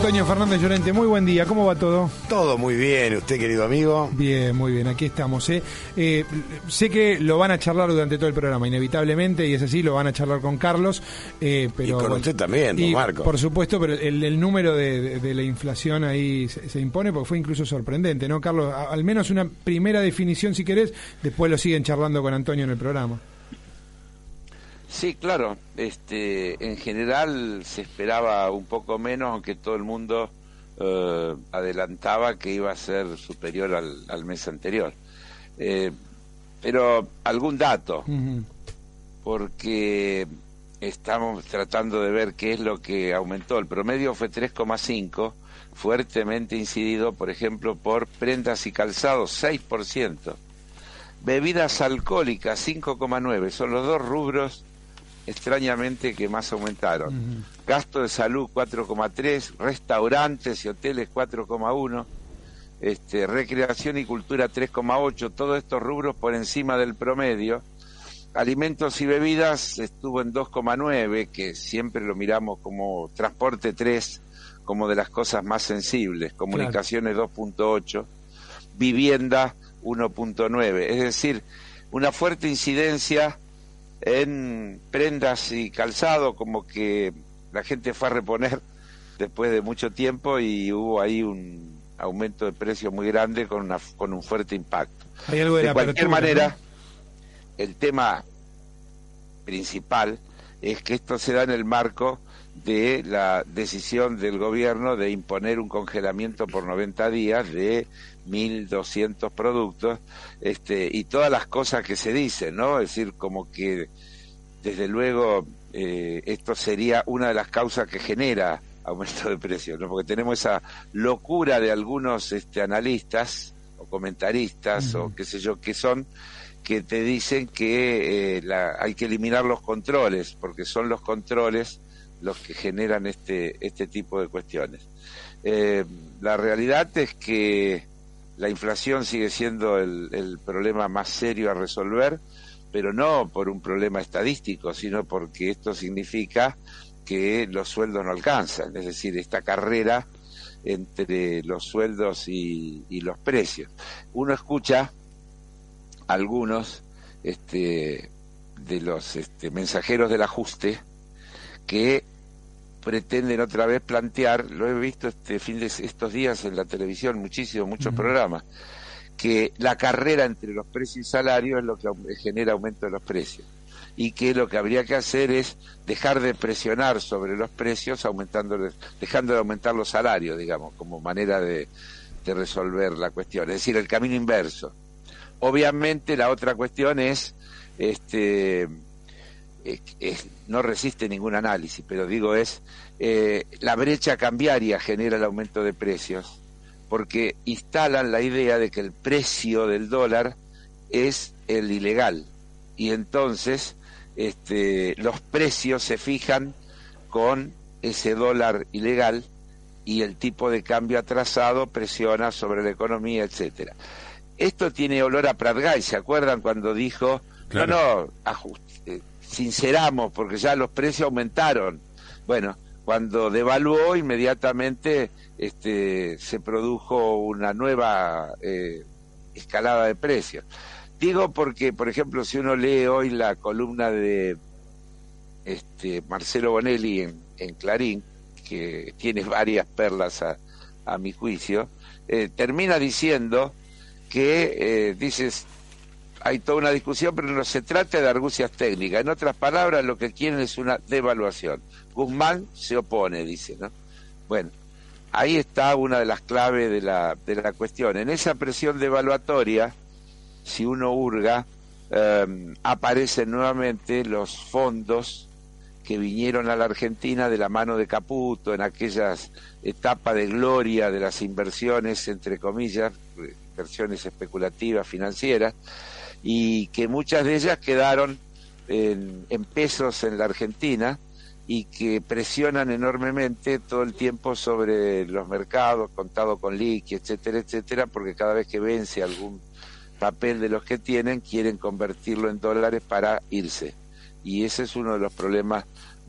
Antonio Fernández Llorente, muy buen día, ¿cómo va todo? Todo muy bien, ¿usted, querido amigo? Bien, muy bien, aquí estamos. Sé que lo van a charlar durante todo el programa, inevitablemente, y es así, lo van a charlar con Carlos. Pero, y con usted también, don Marco. Por supuesto, pero el número de la inflación ahí se impone, porque fue incluso sorprendente, ¿no, Carlos? Al menos una primera definición, si querés, después lo siguen charlando con Antonio en el programa. Sí, claro. En general se esperaba un poco menos, aunque todo el mundo adelantaba que iba a ser superior al mes anterior. Pero algún dato, porque estamos tratando de ver qué es lo que aumentó. El promedio fue 3,5, fuertemente incidido, por ejemplo, por prendas y calzados, 6%. Bebidas alcohólicas, 5,9, son los dos rubros extrañamente que más aumentaron. Gasto de salud 4,3, restaurantes y hoteles 4,1, recreación y cultura 3,8, todos estos rubros por encima del promedio. Alimentos y bebidas estuvo en 2,9, que siempre lo miramos como transporte 3, como de las cosas más sensibles. Comunicaciones 2,8, vivienda 1,9, es decir, una fuerte incidencia en prendas y calzado, como que la gente fue a reponer después de mucho tiempo y hubo ahí un aumento de precios muy grande con un fuerte impacto. Hay algo de cualquier manera, ¿no? El tema principal es que esto se da en el marco de la decisión del gobierno de imponer un congelamiento por 90 días de 1.200 productos, y todas las cosas que se dicen, ¿no? Es decir, como que desde luego esto sería una de las causas que genera aumento de precios, ¿no? Porque tenemos esa locura de algunos analistas o comentaristas o qué sé yo qué son, que te dicen que hay que eliminar los controles, porque son los controles los que generan este tipo de cuestiones. La realidad es que la inflación sigue siendo el problema más serio a resolver, pero no por un problema estadístico, sino porque esto significa que los sueldos no alcanzan, es decir, esta carrera entre los sueldos y los precios. Uno escucha a algunos de los mensajeros del ajuste que pretenden otra vez plantear, lo he visto estos días en la televisión, muchos programas, que la carrera entre los precios y salarios es lo que genera aumento de los precios, y que lo que habría que hacer es dejar de presionar sobre los precios, dejando de aumentar los salarios, digamos, como manera de resolver la cuestión, es decir, el camino inverso. Obviamente la otra cuestión es no resiste ningún análisis, pero digo la brecha cambiaria genera el aumento de precios, porque instalan la idea de que el precio del dólar es el ilegal, y entonces los precios se fijan con ese dólar ilegal, y el tipo de cambio atrasado presiona sobre la economía, etcétera. Esto tiene olor a Prat-Gay, ¿se acuerdan cuando dijo, claro, sinceramos porque ya los precios aumentaron? Bueno, cuando devaluó inmediatamente se produjo una nueva escalada de precios. Digo porque, por ejemplo, si uno lee hoy la columna de Marcelo Bonelli en Clarín, que tiene varias perlas a mi juicio, termina diciendo que dices, hay toda una discusión, pero no se trata de argucias técnicas. En otras palabras, lo que quieren es una devaluación. Guzmán se opone, dice, ¿no? Bueno, ahí está una de las claves de la cuestión. En esa presión devaluatoria, si uno hurga, aparecen nuevamente los fondos que vinieron a la Argentina de la mano de Caputo en aquellas etapas de gloria de las inversiones, entre comillas, inversiones especulativas, financieras, y que muchas de ellas quedaron en pesos en la Argentina y que presionan enormemente todo el tiempo sobre los mercados, contado con liqui, etcétera, etcétera, porque cada vez que vence algún papel de los que tienen, quieren convertirlo en dólares para irse. Y ese es uno de los problemas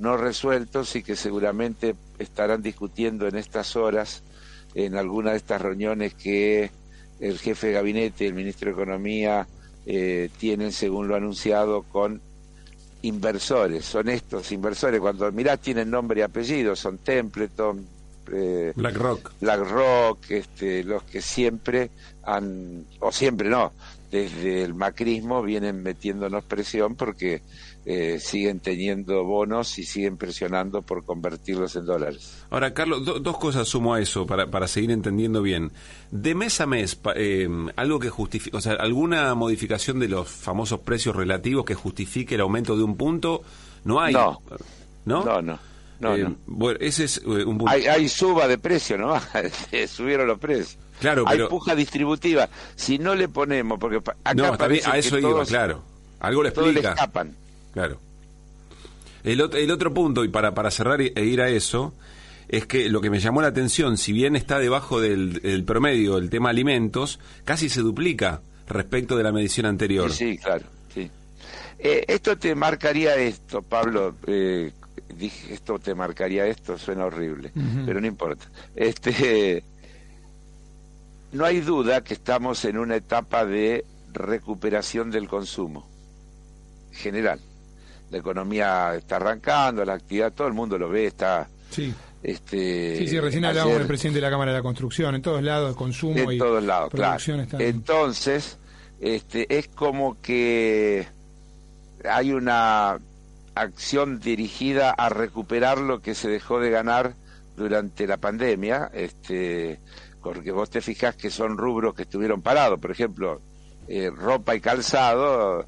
no resueltos y que seguramente estarán discutiendo en estas horas en alguna de estas reuniones que el jefe de gabinete y el ministro de Economía tienen, según lo anunciado, con inversores. Son estos inversores, cuando mirás, tienen nombre y apellido, son Templeton, BlackRock, los que siempre siempre no, desde el macrismo vienen metiéndonos presión porque siguen teniendo bonos y siguen presionando por convertirlos en dólares. Ahora, Carlos, dos cosas sumo a eso para seguir entendiendo bien. De mes a mes, algo que justifique, o sea, alguna modificación de los famosos precios relativos que justifique el aumento de un punto, no hay. No. Bueno, ese es un punto. Hay suba de precio, ¿no? Subieron los precios. Claro, hay puja distributiva. Si no le ponemos, porque acá no, está bien, a eso iba, claro. Algo le explica. Todos le escapan. Claro. El otro punto, y para cerrar e ir a eso, es que lo que me llamó la atención, si bien está debajo del promedio el tema alimentos, casi se duplica respecto de la medición anterior. Sí, claro. Sí. Esto te marcaría esto, Pablo. Dije, esto te marcaría esto, suena horrible, pero no importa. No hay duda que estamos en una etapa de recuperación del consumo general. La economía está arrancando, la actividad, todo el mundo lo ve, está... Sí. Recién hablábamos del presidente de la Cámara de la Construcción, en todos lados, consumo y todos lados, producción claro. Están... Entonces, es como que hay una acción dirigida a recuperar lo que se dejó de ganar durante la pandemia, porque vos te fijás que son rubros que estuvieron parados, por ejemplo, ropa y calzado,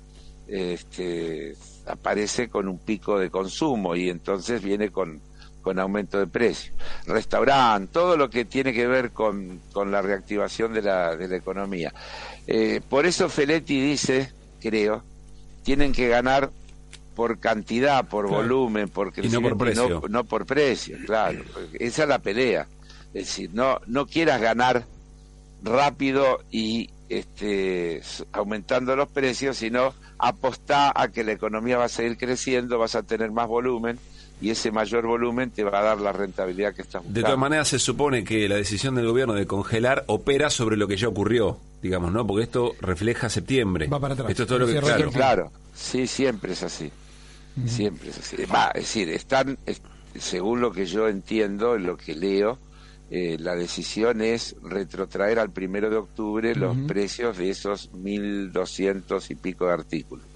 aparece con un pico de consumo y entonces viene con aumento de precio. Restaurante, todo lo que tiene que ver con la reactivación de la economía. Por eso Feletti dice, creo, tienen que ganar por cantidad, por volumen, por crecimiento, y no por precio. No por precio, claro. Esa es la pelea. Es decir, no quieras ganar rápido y aumentando los precios, sino apostá a que la economía va a seguir creciendo, vas a tener más volumen y ese mayor volumen te va a dar la rentabilidad que estás buscando. De todas maneras, se supone que la decisión del gobierno de congelar opera sobre lo que ya ocurrió, digamos, ¿no? Porque esto refleja septiembre. Va para atrás. Esto es todo lo que... Claro, sí, siempre es así. Siempre es así. Es decir, según lo que yo entiendo, lo que leo, la decisión es retrotraer al 1 de octubre los precios de esos 1.200 y pico de artículos.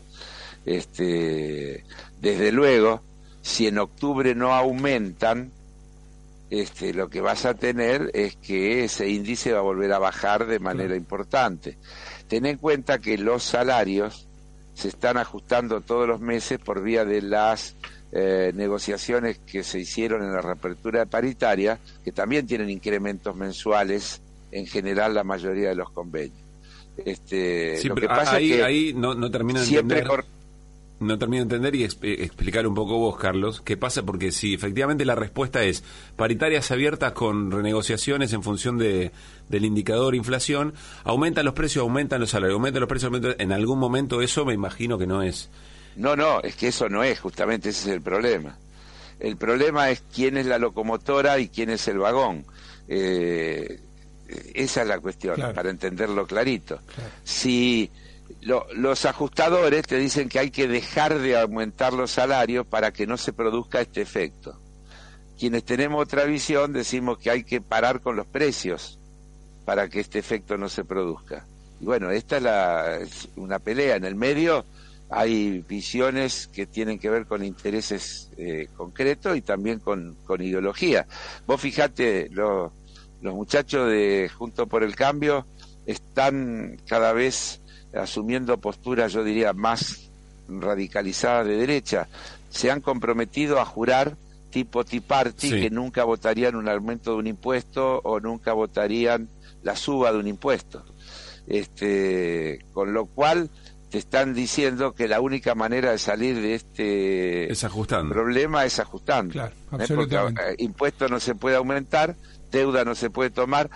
Desde luego, si en octubre no aumentan, lo que vas a tener es que ese índice va a volver a bajar de manera importante. Ten en cuenta que los salarios se están ajustando todos los meses por vía de las negociaciones que se hicieron en la reapertura paritaria, que también tienen incrementos mensuales en general la mayoría de los convenios. Sí, lo pero que pasa ahí, es que ahí no termino de entender. No termino de entender y explicar un poco vos, Carlos, qué pasa, porque si efectivamente la respuesta es paritarias abiertas con renegociaciones en función del indicador inflación, aumentan los precios, aumentan los salarios, aumentan los precios, en algún momento eso me imagino que no es. No, es que eso no es, justamente ese es el problema. El problema es quién es la locomotora y quién es el vagón. Esa es la cuestión, claro, para entenderlo clarito. Claro. Si los ajustadores te dicen que hay que dejar de aumentar los salarios para que no se produzca este efecto. Quienes tenemos otra visión decimos que hay que parar con los precios para que este efecto no se produzca. Y bueno, esta es una pelea. En el medio hay visiones que tienen que ver con intereses concretos y también con ideología. Vos fijate, los muchachos de Juntos por el Cambio están cada vez asumiendo posturas, yo diría, más radicalizadas de derecha. Se han comprometido a jurar tipo Tea Party, sí, que nunca votarían un aumento de un impuesto o nunca votarían la suba de un impuesto. Con lo cual te están diciendo que la única manera de salir de este problema es ajustando. Claro, porque impuesto no se puede aumentar, deuda no se puede tomar.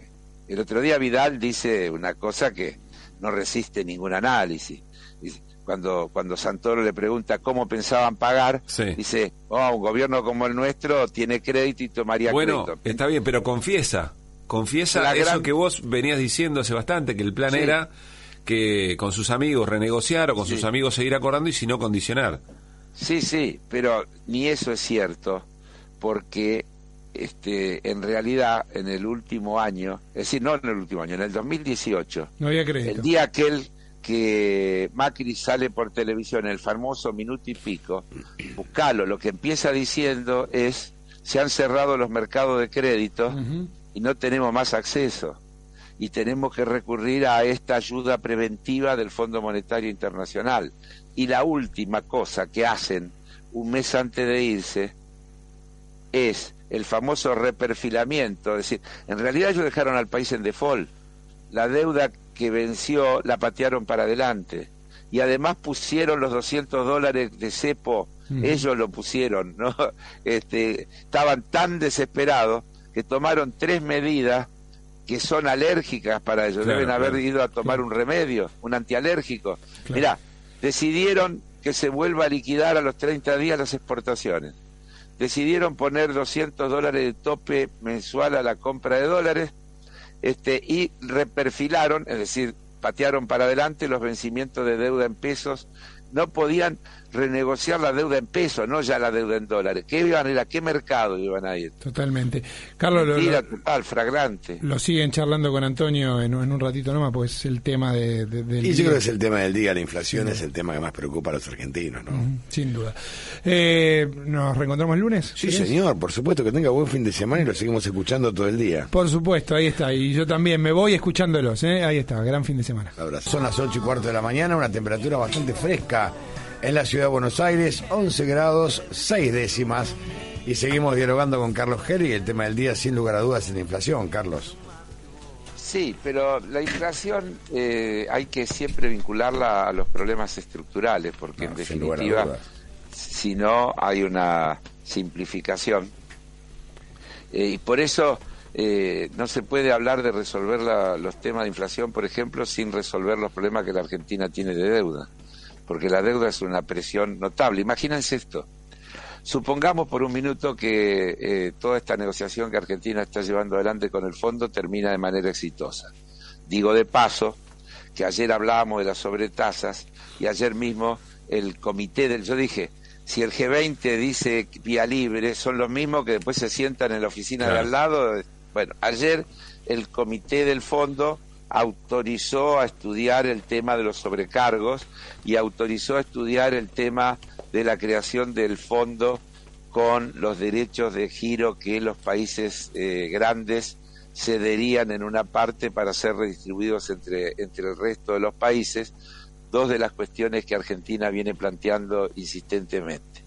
El otro día Vidal dice una cosa que no resiste ningún análisis. cuando Santoro le pregunta cómo pensaban pagar, dice, un gobierno como el nuestro tiene crédito y tomaría crédito. Bueno, está bien, pero confiesa eso que vos venías diciendo hace bastante, que el plan era que con sus amigos renegociar o con sus amigos seguir acordando y si no condicionar. Sí, pero ni eso es cierto, porque en realidad en el último año, es decir, no en el último año, en el 2018, no había crédito. El día aquel que Macri sale por televisión, el famoso minuto y pico, buscalo, lo que empieza diciendo es, se han cerrado los mercados de crédito y no tenemos más acceso, y tenemos que recurrir a esta ayuda preventiva del Fondo Monetario Internacional. Y la última cosa que hacen un mes antes de irse es el famoso reperfilamiento, es decir, en realidad ellos dejaron al país en default, la deuda que venció la patearon para adelante, y además pusieron los $200 de cepo, ellos lo pusieron, ¿no? Estaban tan desesperados que tomaron 3 medidas que son alérgicas para ellos, deben haber ido a tomar un remedio, un antialérgico. Mirá, decidieron que se vuelva a liquidar a los 30 días las exportaciones, decidieron poner $200 de tope mensual a la compra de dólares, y reperfilaron, es decir, patearon para adelante los vencimientos de deuda en pesos. No podían renegociar la deuda en pesos, no ya la deuda en dólares. ¿Qué iban a ir? ¿A qué mercado iban a ir? Totalmente. Carlos, mentira total, flagrante. Lo siguen charlando con Antonio en un ratito nomás, pues es el tema del y yo creo que es el tema del día, la inflación es el tema que más preocupa a los argentinos, ¿no? Sin duda. ¿Nos reencontramos el lunes? Sí, señor, por supuesto, que tenga buen fin de semana y lo seguimos escuchando todo el día. Por supuesto, ahí está, y yo también me voy escuchándolos, ahí está, gran fin de semana. Abrazo. Son las 8:15 de la mañana, una temperatura bastante fresca en la ciudad de Buenos Aires, 11 grados 6 décimas, y seguimos dialogando con Carlos Geri. El tema del día, sin lugar a dudas, es la inflación, Carlos. Sí, pero la inflación hay que siempre vincularla a los problemas estructurales, porque en definitiva, si no, hay una simplificación. Y por eso no se puede hablar de resolver los temas de inflación, por ejemplo, sin resolver los problemas que la Argentina tiene de deuda, porque la deuda es una presión notable. Imagínense esto. Supongamos por un minuto que toda esta negociación que Argentina está llevando adelante con el fondo termina de manera exitosa. Digo de paso que ayer hablábamos de las sobretasas y ayer mismo el comité yo dije, si el G20 dice vía libre, son los mismos que después se sientan en la oficina de al lado. Bueno, ayer el comité del fondo autorizó a estudiar el tema de los sobrecargos y autorizó a estudiar el tema de la creación del fondo con los derechos de giro que los países grandes cederían en una parte para ser redistribuidos entre el resto de los países, dos de las cuestiones que Argentina viene planteando insistentemente.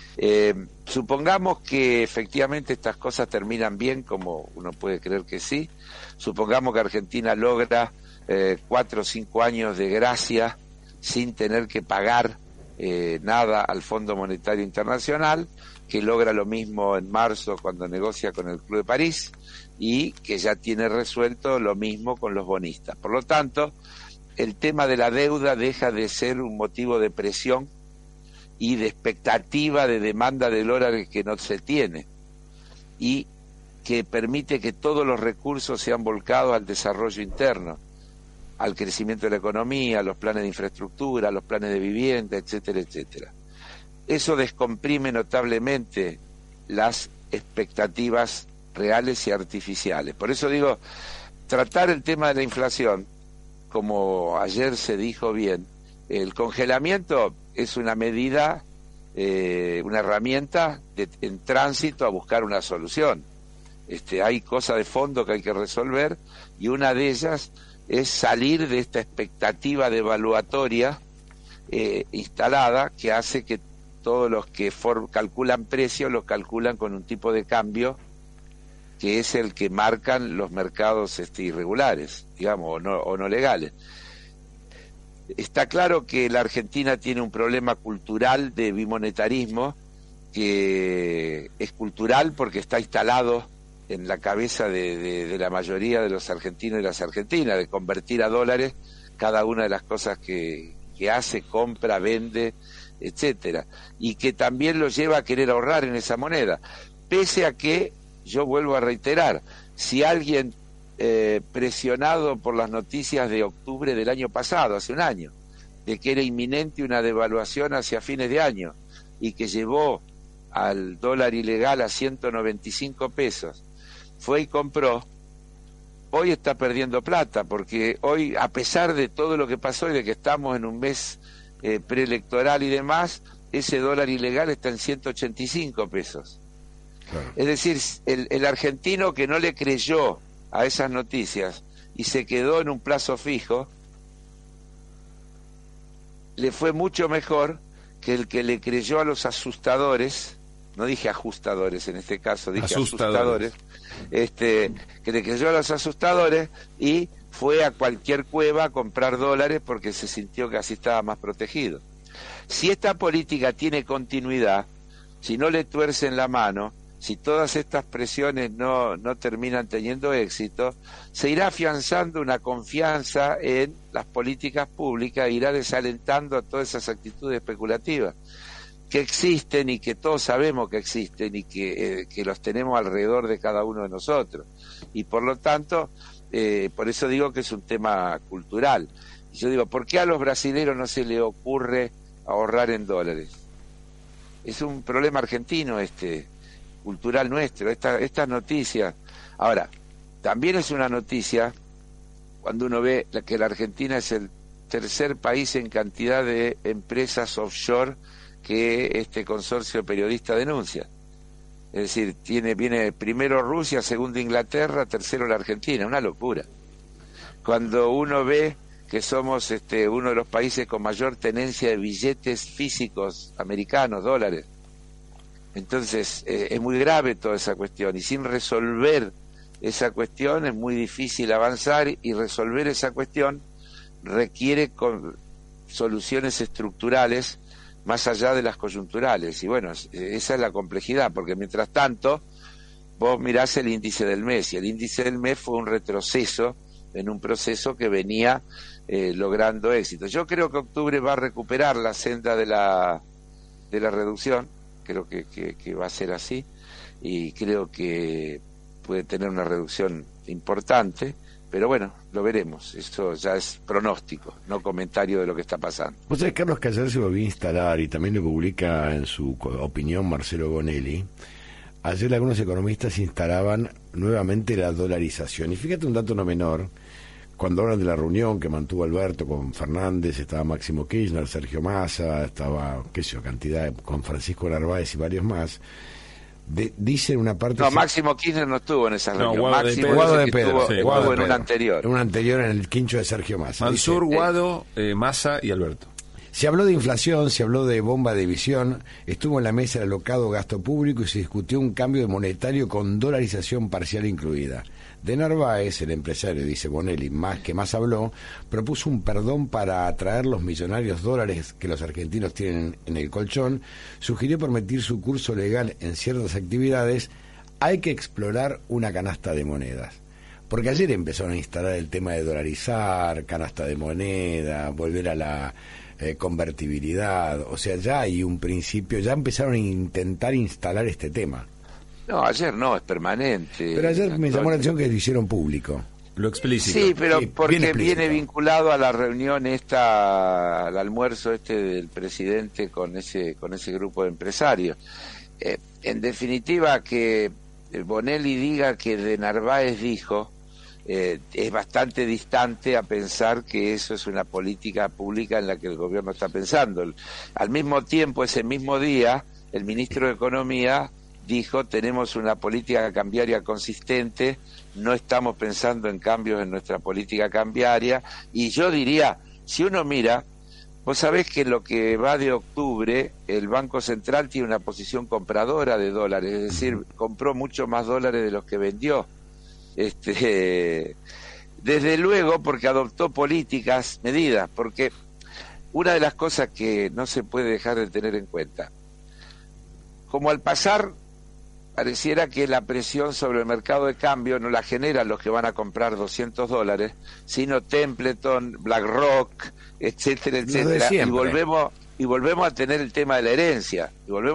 Supongamos que efectivamente estas cosas terminan bien, como uno puede creer que sí. Supongamos que Argentina logra 4 o 5 años de gracia sin tener que pagar nada al Fondo Monetario Internacional, que logra lo mismo en marzo cuando negocia con el Club de París y que ya tiene resuelto lo mismo con los bonistas. Por lo tanto, el tema de la deuda deja de ser un motivo de presión y de expectativa de demanda de dólares que no se tiene y que permite que todos los recursos sean volcados al desarrollo interno, al crecimiento de la economía, a los planes de infraestructura, a los planes de vivienda, etcétera, etcétera. Eso descomprime notablemente las expectativas reales y artificiales. Por eso digo, tratar el tema de la inflación, como ayer se dijo bien, el congelamiento es una medida, una herramienta en tránsito a buscar una solución. Hay cosas de fondo que hay que resolver y una de ellas es salir de esta expectativa devaluatoria instalada que hace que todos los que calculan precios los calculan con un tipo de cambio que es el que marcan los mercados irregulares, digamos, o no legales. Está claro que la Argentina tiene un problema cultural de bimonetarismo, que es cultural porque está instalado en la cabeza de la mayoría de los argentinos y las argentinas, de convertir a dólares cada una de las cosas que que hace, compra, vende, etcétera, y que también lo lleva a querer ahorrar en esa moneda, pese a que, yo vuelvo a reiterar, si alguien presionado por las noticias de octubre del año pasado, hace un año, de que era inminente una devaluación hacia fines de año, y que llevó al dólar ilegal a 195 pesos, fue y compró, hoy está perdiendo plata, porque hoy, a pesar de todo lo que pasó y de que estamos en un mes preelectoral y demás, ese dólar ilegal está en 185 pesos. Claro. Es decir, el argentino que no le creyó a esas noticias y se quedó en un plazo fijo, le fue mucho mejor que el que le creyó a los asustadores, no dije ajustadores en este caso, dije asustadores, que le creyó a los asustadores y fue a cualquier cueva a comprar dólares porque se sintió que así estaba más protegido. Si esta política tiene continuidad, si no le tuercen la mano, si todas estas presiones no terminan teniendo éxito, se irá afianzando una confianza en las políticas públicas, irá desalentando a todas esas actitudes especulativas que existen y que todos sabemos que existen y que los tenemos alrededor de cada uno de nosotros. Y por lo tanto, por eso digo que es un tema cultural. Y yo digo, ¿por qué a los brasileños no se les ocurre ahorrar en dólares? Es un problema argentino cultural nuestro, estas noticias. Ahora, también es una noticia cuando uno ve que la Argentina es el tercer país en cantidad de empresas offshore que este consorcio periodista denuncia. Es decir, viene primero Rusia, segundo Inglaterra, tercero la Argentina, una locura. Cuando uno ve que somos uno de los países con mayor tenencia de billetes físicos americanos, dólares, entonces es muy grave toda esa cuestión, y sin resolver esa cuestión es muy difícil avanzar, y resolver esa cuestión requiere soluciones estructurales más allá de las coyunturales, y bueno, esa es la complejidad, porque mientras tanto vos mirás el índice del mes, y el índice del mes fue un retroceso en un proceso que venía logrando éxito. Yo creo que octubre va a recuperar la senda de la reducción, creo que va a ser así, y creo que puede tener una reducción importante, pero bueno, lo veremos. Esto ya es pronóstico, no comentario de lo que está pasando. Vos sabés, Carlos, que ayer se volvió a instalar, y también lo publica en su opinión Marcelo Bonelli, ayer algunos economistas instalaban nuevamente la dolarización. Y fíjate un dato no menor, cuando hablan de la reunión que mantuvo Alberto con Fernández, estaba Máximo Kirchner, Sergio Massa, estaba, cantidad, con Francisco Narváez y varios más, dice una parte... No, Máximo Kirchner no estuvo en esa reunión. Guado de Pedro, estuvo en una anterior. En una anterior, en el quincho de Sergio Massa. Mansur, Guado, Massa y Alberto. Se habló de inflación, se habló de bomba de visión, estuvo en la mesa el alocado gasto público y se discutió un cambio de monetario con dolarización parcial incluida. De Narváez, el empresario, dice Bonelli, que más habló, propuso un perdón para atraer los millonarios dólares que los argentinos tienen en el colchón, sugirió permitir su curso legal en ciertas actividades. Hay que explorar una canasta de monedas. Porque ayer empezaron a instalar el tema de dolarizar, canasta de moneda, volver a la convertibilidad, o sea, ya hay un principio, ya empezaron a intentar instalar este tema. No, ayer no, es permanente. Pero ayer me llamó la atención que lo hicieron público. Lo explícito. Sí, pero sí, porque viene vinculado a la reunión al almuerzo del presidente con ese grupo de empresarios. En definitiva, que Bonelli diga que de Narváez dijo, es bastante distante a pensar que eso es una política pública en la que el gobierno está pensando. Al mismo tiempo, ese mismo día, el ministro de Economía dijo, tenemos una política cambiaria consistente, no estamos pensando en cambios en nuestra política cambiaria, y yo diría, si uno mira, vos sabés que en lo que va de octubre, el Banco Central tiene una posición compradora de dólares, es decir, compró mucho más dólares de los que vendió. Desde luego, porque adoptó medidas, porque una de las cosas que no se puede dejar de tener en cuenta, como al pasar pareciera que la presión sobre el mercado de cambio no la generan los que van a comprar $200, sino Templeton, BlackRock, etcétera, etcétera, y volvemos a tener el tema de la herencia,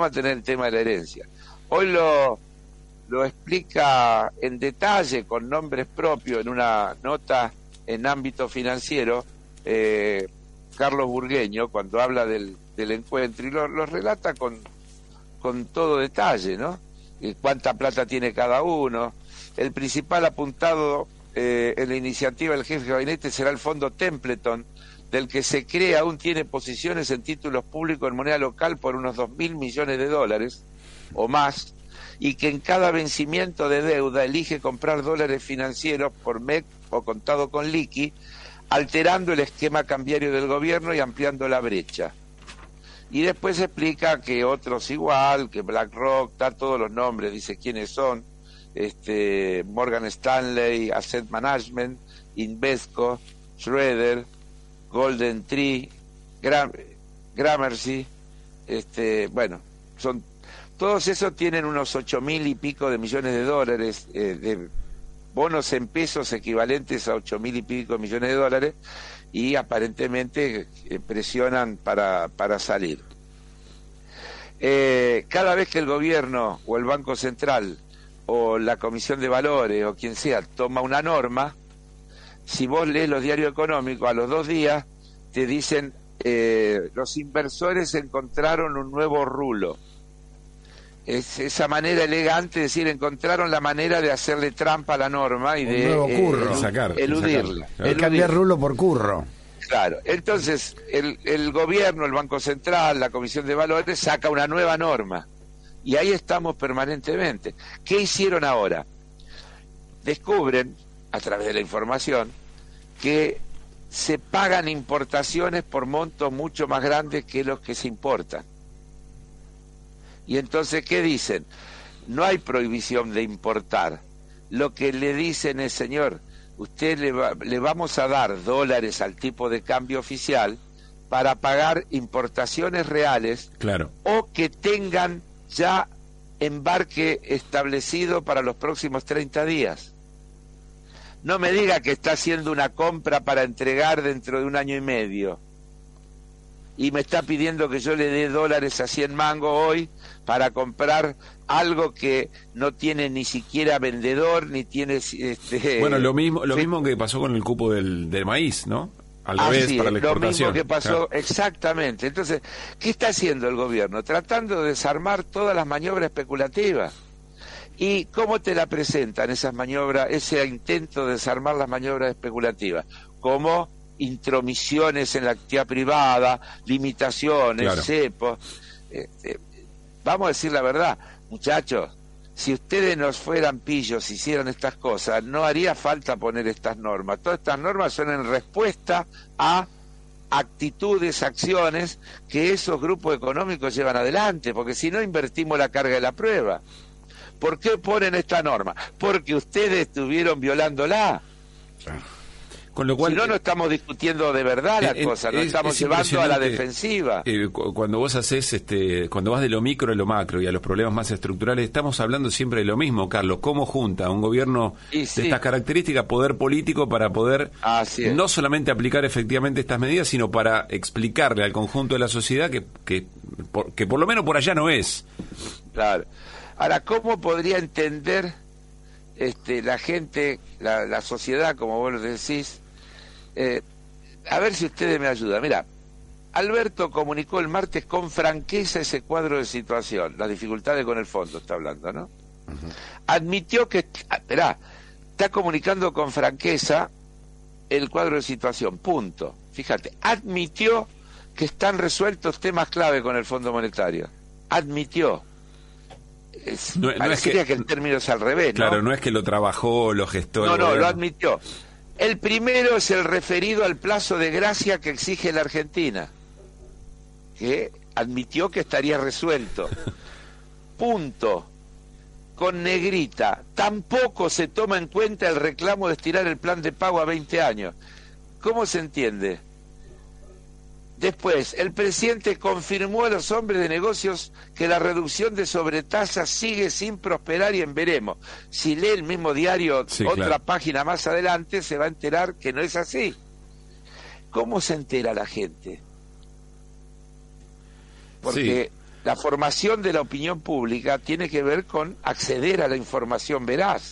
Hoy lo explica en detalle con nombres propios en una nota en ámbito financiero Carlos Burgueño, cuando habla del encuentro, y lo relata con todo detalle, ¿no? Cuánta plata tiene cada uno. El principal apuntado en la iniciativa del jefe de gabinete será el fondo Templeton, del que se cree aún tiene posiciones en títulos públicos en moneda local por unos $2.000 millones o más, y que en cada vencimiento de deuda elige comprar dólares financieros por MEC o contado con liqui, alterando el esquema cambiario del gobierno y ampliando la brecha. Y después explica que otros igual, que BlackRock, da todos los nombres, dice quiénes son, Morgan Stanley, Asset Management, Invesco, Schroeder, Golden Tree, Gramercy, bueno, todos esos tienen unos 8.000 y pico de millones de dólares, de bonos en pesos equivalentes a 8.000 y pico de millones de dólares, y aparentemente presionan para salir. Cada vez que el gobierno o el Banco Central o la Comisión de Valores o quien sea toma una norma, si vos lees los diarios económicos, a los 2 días te dicen los inversores encontraron un nuevo rulo. Es esa manera elegante de decir, encontraron la manera de hacerle trampa a la norma y de eludirla. Cambiar rulo por curro. Claro, entonces el gobierno, el Banco Central, la Comisión de Valores saca una nueva norma y ahí estamos permanentemente. ¿Qué hicieron ahora? Descubren, a través de la información, que se pagan importaciones por montos mucho más grandes que los que se importan. Y entonces, ¿qué dicen? No hay prohibición de importar. Lo que le dicen es, señor, usted le vamos a dar dólares al tipo de cambio oficial para pagar importaciones reales, claro, o que tengan ya embarque establecido para los próximos 30 días. No me diga que está haciendo una compra para entregar dentro de 1 año y medio y me está pidiendo que yo le dé dólares a 100 mangos hoy para comprar algo que no tiene ni siquiera vendedor, ni tiene... Bueno, lo mismo que pasó con el cupo del maíz, ¿no? Al revés, para la exportación. Lo mismo que pasó, exactamente. Entonces, ¿qué está haciendo el gobierno? Tratando de desarmar todas las maniobras especulativas. ¿Y cómo te la presentan esas maniobras, ese intento de desarmar las maniobras especulativas? Como intromisiones en la actividad privada, limitaciones, claro, cepos. Vamos a decir la verdad, muchachos, si ustedes nos fueran pillos, hicieran estas cosas, no haría falta poner estas normas. Todas estas normas son en respuesta a actitudes, acciones que esos grupos económicos llevan adelante, porque si no invertimos la carga de la prueba. ¿Por qué ponen esta norma? Porque ustedes estuvieron violándola. Con lo cual, si no, no estamos discutiendo de verdad la cosa, no estamos llevando a la defensiva. Cuando vos haces, cuando vas de lo micro a lo macro y a los problemas más estructurales, estamos hablando siempre de lo mismo, Carlos. ¿Cómo junta un gobierno de estas características poder político para poder no solamente aplicar efectivamente estas medidas, sino para explicarle al conjunto de la sociedad que por lo menos por allá no es? Claro. Ahora, ¿cómo podría entender la gente, la sociedad, como vos lo decís? A ver si ustedes me ayudan. Mira, Alberto comunicó el martes con franqueza ese cuadro de situación, las dificultades con el fondo, está hablando, ¿no? Uh-huh. Admitió que, está comunicando con franqueza el cuadro de situación, punto. Fíjate, admitió que están resueltos temas clave con el Fondo Monetario. Admitió. Parecería que el término es al revés, ¿no? Claro, no es que lo trabajó, lo gestó. No, lo admitió. El primero es el referido al plazo de gracia que exige la Argentina, que admitió que estaría resuelto. Punto. Con negrita. Tampoco se toma en cuenta el reclamo de estirar el plan de pago a 20 años. ¿Cómo se entiende? Después, el presidente confirmó a los hombres de negocios que la reducción de sobretasas sigue sin prosperar y en veremos. Si lee el mismo diario, otra página más adelante, se va a enterar que no es así. ¿Cómo se entera la gente? Porque la formación de la opinión pública tiene que ver con acceder a la información veraz.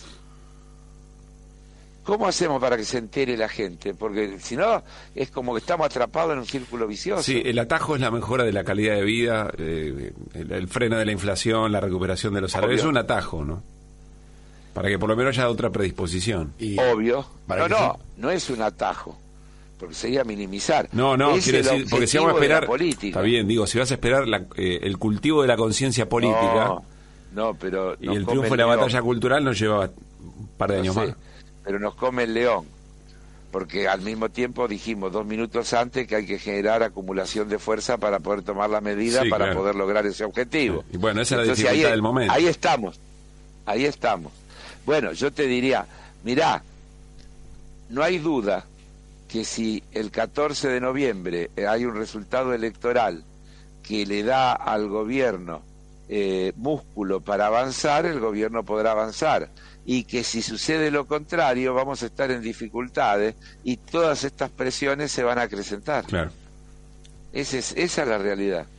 ¿Cómo hacemos para que se entere la gente? Porque si no, es como que estamos atrapados en un círculo vicioso. Sí, el atajo es la mejora de la calidad de vida, el freno de la inflación, la recuperación de los salarios. Es un atajo, ¿no? Para que por lo menos haya otra predisposición. Obvio. No es un atajo. Porque sería minimizar. No, quiere decir, porque si vamos a esperar, está bien, digo, si vas a esperar el cultivo de la conciencia política, pero y el triunfo de la batalla cultural nos lleva un par de años más. Pero nos come el león, porque al mismo tiempo dijimos 2 minutos antes que hay que generar acumulación de fuerza para poder tomar la medida para poder lograr ese objetivo. Y bueno, esa es la dificultad del momento. Ahí estamos. Bueno, yo te diría, mirá, no hay duda que si el 14 de noviembre hay un resultado electoral que le da al gobierno músculo para avanzar, el gobierno podrá avanzar, y que si sucede lo contrario vamos a estar en dificultades y todas estas presiones se van a acrecentar. Claro. Esa es la realidad.